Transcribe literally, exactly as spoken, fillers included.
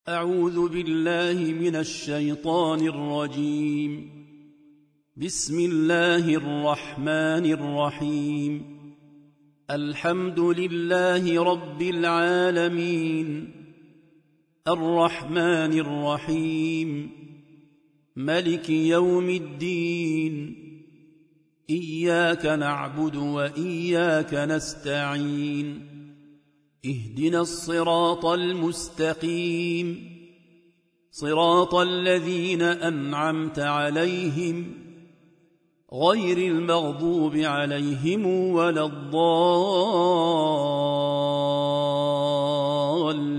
أعوذ بالله من الشيطان الرجيم. بسم الله الرحمن الرحيم. الحمد لله رب العالمين، الرحمن الرحيم، ملك يوم الدين، إياك نعبد وإياك نستعين، اهدنا الصراط المستقيم، صراط الذين أنعمت عليهم غير المغضوب عليهم ولا الضالين.